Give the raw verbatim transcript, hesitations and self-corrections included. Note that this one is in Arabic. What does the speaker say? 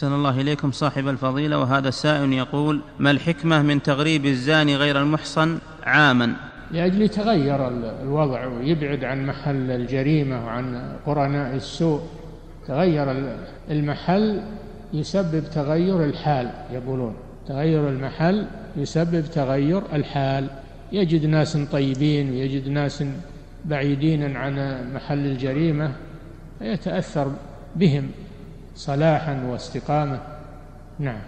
أحسن الله إليكم صاحب الفضيلة، وهذا سائل يقول: ما الحكمة من تغريب الزاني غير المحصن عاما؟ لأجل يتغير الوضع ويبعد عن محل الجريمة وعن قرناء السوء. تغير المحل يسبب تغير الحال، يقولون تغير المحل يسبب تغير الحال، يجد ناس طيبين ويجد ناس بعيدين عن محل الجريمة يتأثر بهم صلاحا واستقامة. نعم.